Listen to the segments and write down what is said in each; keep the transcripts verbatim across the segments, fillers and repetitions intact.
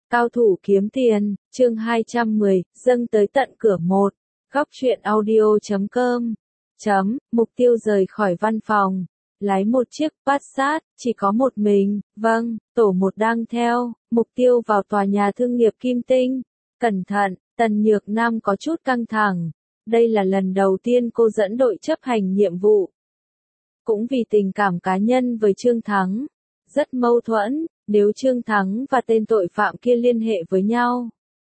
Cao thủ kiếm tiền, chương hai trăm mười, dâng tới tận cửa một. Góc truyện audio chấm com. Chấm, mục tiêu rời khỏi văn phòng. Lái một chiếc Passat, chỉ có một mình, vâng, tổ một đang theo, mục tiêu vào tòa nhà thương nghiệp Kim Tinh. Cẩn thận, Tần Nhược Nam có chút căng thẳng. Đây là lần đầu tiên cô dẫn đội chấp hành nhiệm vụ. Cũng vì tình cảm cá nhân với Trương Thắng. Rất mâu thuẫn, nếu Trương Thắng và tên tội phạm kia liên hệ với nhau.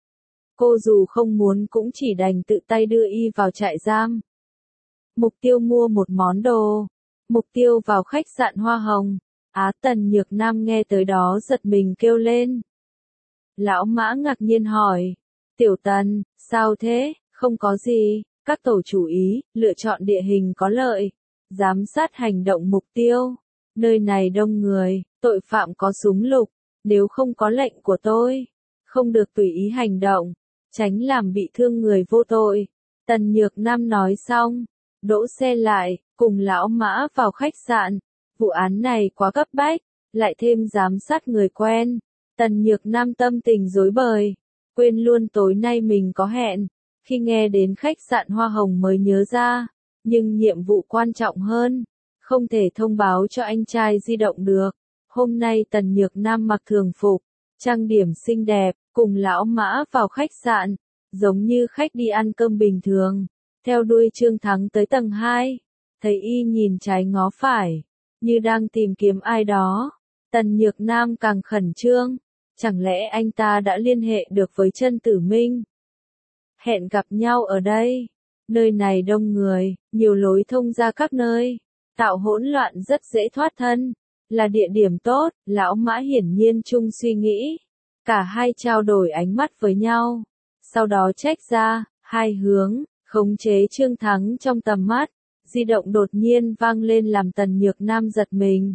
Cô dù không muốn cũng chỉ đành tự tay đưa y vào trại giam. Mục tiêu mua một món đồ. Mục tiêu vào khách sạn Hoa Hồng. Á Tần Nhược Nam nghe tới đó giật mình kêu lên. Lão Mã ngạc nhiên hỏi. Tiểu Tần, sao thế? Không có gì, các tổ chủ ý, lựa chọn địa hình có lợi. Giám sát hành động mục tiêu. Nơi này đông người, tội phạm có súng lục. Nếu không có lệnh của tôi, không được tùy ý hành động. Tránh làm bị thương người vô tội. Tần Nhược Nam nói xong. Đỗ xe lại, cùng lão Mã vào khách sạn. Vụ án này quá cấp bách, lại thêm giám sát người quen. Tần Nhược Nam tâm tình rối bời, quên luôn tối nay mình có hẹn. Khi nghe đến khách sạn Hoa Hồng mới nhớ ra, nhưng nhiệm vụ quan trọng hơn, không thể thông báo cho anh trai di động được. Hôm nay Tần Nhược Nam mặc thường phục, trang điểm xinh đẹp, cùng lão Mã vào khách sạn, giống như khách đi ăn cơm bình thường. Theo đuôi Trương Thắng tới tầng hai, thấy y nhìn trái ngó phải, như đang tìm kiếm ai đó. Tần Nhược Nam càng khẩn trương, chẳng lẽ anh ta đã liên hệ được với Chân Tử Minh? Hẹn gặp nhau ở đây, nơi này đông người, nhiều lối thông ra các nơi, tạo hỗn loạn rất dễ thoát thân, là địa điểm tốt, lão Mã hiển nhiên chung suy nghĩ. Cả hai trao đổi ánh mắt với nhau, sau đó check ra, hai hướng. Khống chế Trương Thắng trong tầm mắt, di động đột nhiên vang lên làm Tần Nhược Nam giật mình.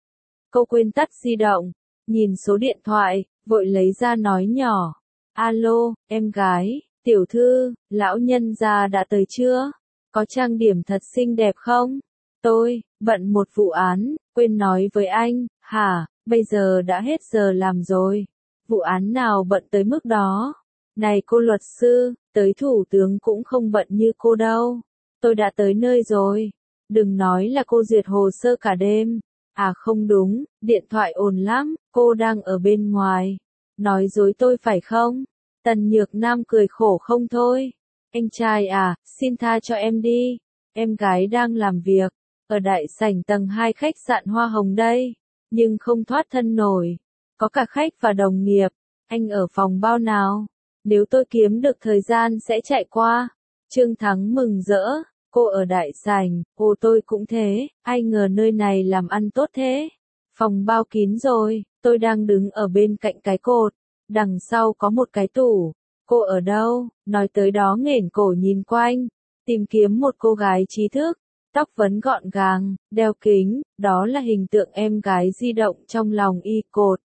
Cô quên tắt di động, nhìn số điện thoại, vội lấy ra nói nhỏ. Alo, em gái, tiểu thư, lão nhân gia đã tới chưa? Có trang điểm thật xinh đẹp không? Tôi, bận một vụ án, quên nói với anh, hả, bây giờ đã hết giờ làm rồi. Vụ án nào bận tới mức đó? Này cô luật sư, tới thủ tướng cũng không bận như cô đâu. Tôi đã tới nơi rồi. Đừng nói là cô duyệt hồ sơ cả đêm. À không đúng, điện thoại ồn lắm, cô đang ở bên ngoài. Nói dối tôi phải không? Tần Nhược Nam cười khổ không thôi. Anh trai à, xin tha cho em đi. Em gái đang làm việc, ở đại sảnh tầng hai khách sạn Hoa Hồng đây. Nhưng không thoát thân nổi. Có cả khách và đồng nghiệp. Anh ở phòng bao nào? Nếu tôi kiếm được thời gian sẽ chạy qua. Trương Thắng mừng rỡ, cô ở đại sảnh, ồ tôi cũng thế, ai ngờ nơi này làm ăn tốt thế. Phòng bao kín rồi, tôi đang đứng ở bên cạnh cái cột, đằng sau có một cái tủ. Cô ở đâu? Nói tới đó nghển cổ nhìn quanh, tìm kiếm một cô gái trí thức, tóc vấn gọn gàng, đeo kính, đó là hình tượng em gái di động trong lòng y cột.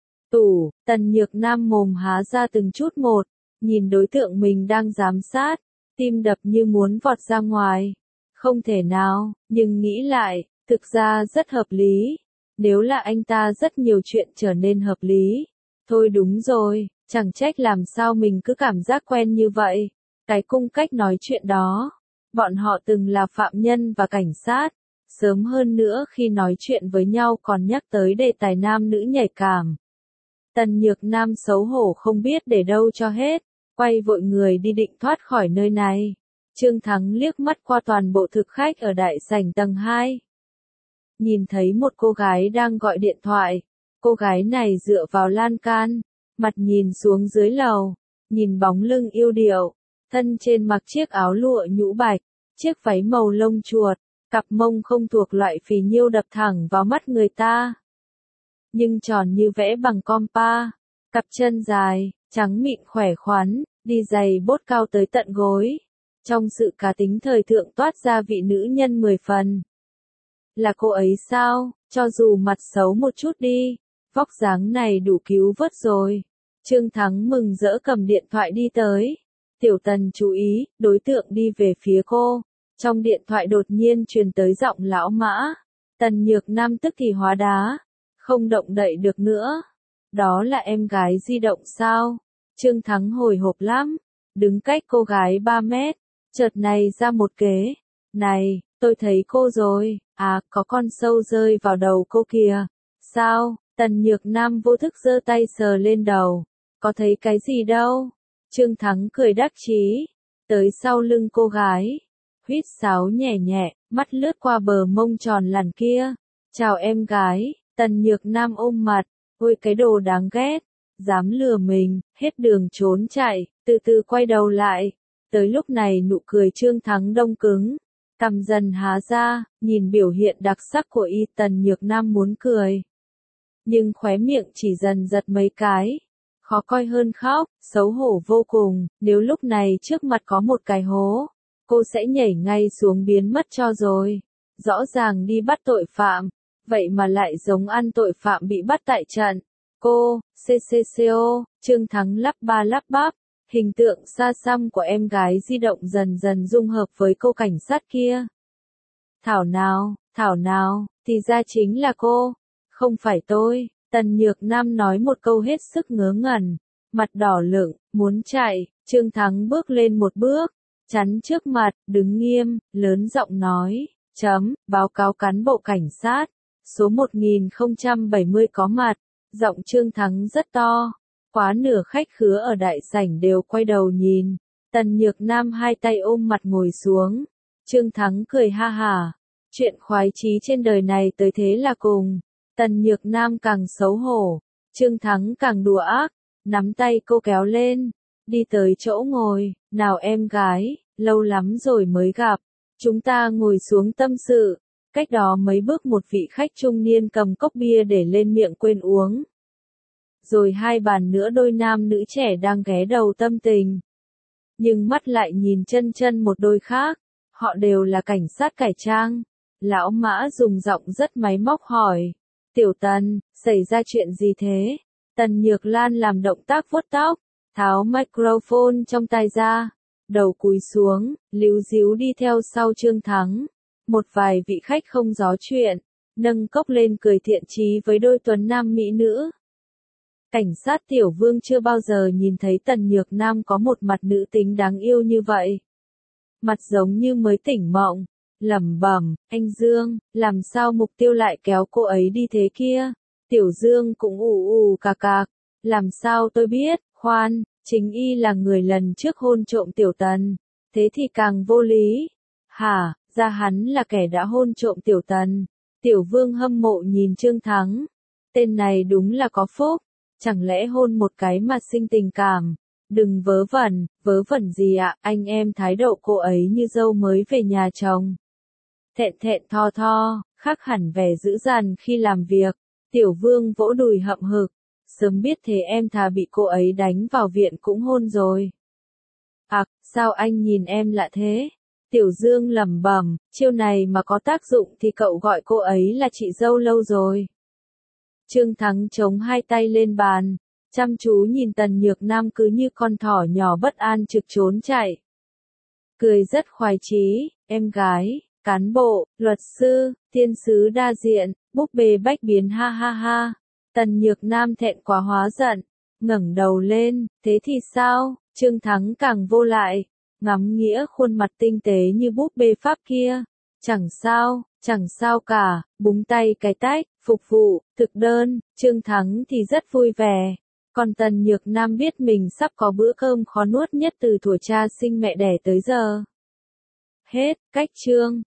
Tủ, Tần Nhược Nam mồm há ra từng chút một, nhìn đối tượng mình đang giám sát, tim đập như muốn vọt ra ngoài. Không thể nào, nhưng nghĩ lại, thực ra rất hợp lý. Nếu là anh ta rất nhiều chuyện trở nên hợp lý. Thôi đúng rồi, chẳng trách làm sao mình cứ cảm giác quen như vậy. Cái cung cách nói chuyện đó, bọn họ từng là phạm nhân và cảnh sát. Sớm hơn nữa khi nói chuyện với nhau còn nhắc tới đề tài nam nữ nhạy cảm. Tần Nhược Nam xấu hổ không biết để đâu cho hết, quay vội người đi định thoát khỏi nơi này. Trương Thắng liếc mắt qua toàn bộ thực khách ở đại sảnh tầng hai. Nhìn thấy một cô gái đang gọi điện thoại, cô gái này dựa vào lan can, mặt nhìn xuống dưới lầu, nhìn bóng lưng yêu điệu, thân trên mặc chiếc áo lụa nhũ bạch, chiếc váy màu lông chuột, cặp mông không thuộc loại phì nhiêu đập thẳng vào mắt người ta. Nhưng tròn như vẽ bằng compa, cặp chân dài, trắng mịn khỏe khoắn, đi giày bốt cao tới tận gối. Trong sự cá tính thời thượng toát ra vị nữ nhân mười phần. Là cô ấy sao, cho dù mặt xấu một chút đi, vóc dáng này đủ cứu vớt rồi. Trương Thắng mừng rỡ cầm điện thoại đi tới. Tiểu Tần chú ý, đối tượng đi về phía cô. Trong điện thoại đột nhiên truyền tới giọng lão Mã. Tần Nhược Nam tức thì hóa đá. Không động đậy được nữa. Đó là em gái di động sao? Trương Thắng hồi hộp lắm, đứng cách cô gái ba mét, chợt này ra một kế. Này, tôi thấy cô rồi, à, có con sâu rơi vào đầu cô kìa. Sao? Tần Nhược Nam vô thức giơ tay sờ lên đầu. Có thấy cái gì đâu? Trương Thắng cười đắc chí, tới sau lưng cô gái, huýt sáo nhẹ nhẹ, mắt lướt qua bờ mông tròn làn kia. Chào em gái. Tần Nhược Nam ôm mặt, ôi cái đồ đáng ghét, dám lừa mình, hết đường trốn chạy, từ từ quay đầu lại. Tới lúc này nụ cười Trương Thắng đông cứng, cằm dần há ra, nhìn biểu hiện đặc sắc của y. Tần Nhược Nam muốn cười, nhưng khóe miệng chỉ dần giật mấy cái, khó coi hơn khóc, xấu hổ vô cùng. Nếu lúc này trước mặt có một cái hố, cô sẽ nhảy ngay xuống biến mất cho rồi. Rõ ràng đi bắt tội phạm, vậy mà lại giống ăn tội phạm bị bắt tại trận. Cô, cco, Trương Thắng lắp ba lắp bắp, hình tượng xa xăm của em gái di động dần dần dung hợp với cô cảnh sát kia. Thảo nào, thảo nào, thì ra chính là cô, không phải tôi. Tần Nhược Nam nói một câu hết sức ngớ ngẩn, mặt đỏ lựng, muốn chạy. Trương Thắng bước lên một bước, chắn trước mặt, đứng nghiêm, lớn giọng nói, chấm, báo cáo cán bộ cảnh sát, số một nghìn không trăm bảy mươi có mặt. Giọng Trương Thắng rất to, quá nửa khách khứa ở đại sảnh đều quay đầu nhìn. Tần Nhược Nam hai tay ôm mặt ngồi xuống. Trương Thắng cười ha hả, chuyện khoái chí trên đời này tới thế là cùng. Tần Nhược Nam càng xấu hổ, Trương Thắng càng đùa ác, nắm tay cô kéo lên, đi tới chỗ ngồi. Nào em gái, lâu lắm rồi mới gặp, chúng ta ngồi xuống tâm sự. Cách đó mấy bước một vị khách trung niên cầm cốc bia để lên miệng quên uống. Rồi hai bàn nữa đôi nam nữ trẻ đang ghé đầu tâm tình. Nhưng mắt lại nhìn chân chân một đôi khác, họ đều là cảnh sát cải trang. Lão Mã dùng giọng rất máy móc hỏi, Tiểu Tần, xảy ra chuyện gì thế? Tần Nhược Lan làm động tác vuốt tóc, tháo microphone trong tay ra, đầu cúi xuống, líu díu đi theo sau Trương Thắng. Một vài vị khách không gió chuyện, nâng cốc lên cười thiện chí với đôi tuấn nam mỹ nữ. Cảnh sát Tiểu Vương chưa bao giờ nhìn thấy Tần Nhược Nam có một mặt nữ tính đáng yêu như vậy. Mặt giống như mới tỉnh mộng, lẩm bẩm, anh Dương, làm sao Mục Tiêu lại kéo cô ấy đi thế kia? Tiểu Dương cũng ù ù cà cạc, làm sao tôi biết, khoan, chính y là người lần trước hôn trộm Tiểu Tần, thế thì càng vô lý. Hả? Ra hắn là kẻ đã hôn trộm Tiểu Tần. Tiểu Vương hâm mộ nhìn Trương Thắng. Tên này đúng là có phúc. Chẳng lẽ hôn một cái mà sinh tình cảm. Đừng vớ vẩn, vớ vẩn gì ạ, anh em thái độ cô ấy như dâu mới về nhà chồng. Thẹn thẹn tho tho, khác hẳn vẻ dữ dằn khi làm việc. Tiểu Vương vỗ đùi hậm hực. Sớm biết thế em thà bị cô ấy đánh vào viện cũng hôn rồi. À, sao anh nhìn em lạ thế? Tiểu Dương lẩm bẩm, chiêu này mà có tác dụng thì cậu gọi cô ấy là chị dâu lâu rồi. Trương Thắng chống hai tay lên bàn, chăm chú nhìn Tần Nhược Nam cứ như con thỏ nhỏ bất an trực trốn chạy. Cười rất khoái chí, em gái, cán bộ, luật sư, thiên sứ đa diện, búp bê bách biến ha ha ha. Tần Nhược Nam thẹn quá hóa giận, ngẩng đầu lên, thế thì sao? Trương Thắng càng vô lại. Ngắm nghĩa khuôn mặt tinh tế như búp bê Pháp kia. Chẳng sao, chẳng sao cả, búng tay cái tách, phục vụ, thực đơn. Trương Thắng thì rất vui vẻ. Còn Tần Nhược Nam biết mình sắp có bữa cơm khó nuốt nhất từ thuở cha sinh mẹ đẻ tới giờ. Hết, cách chương.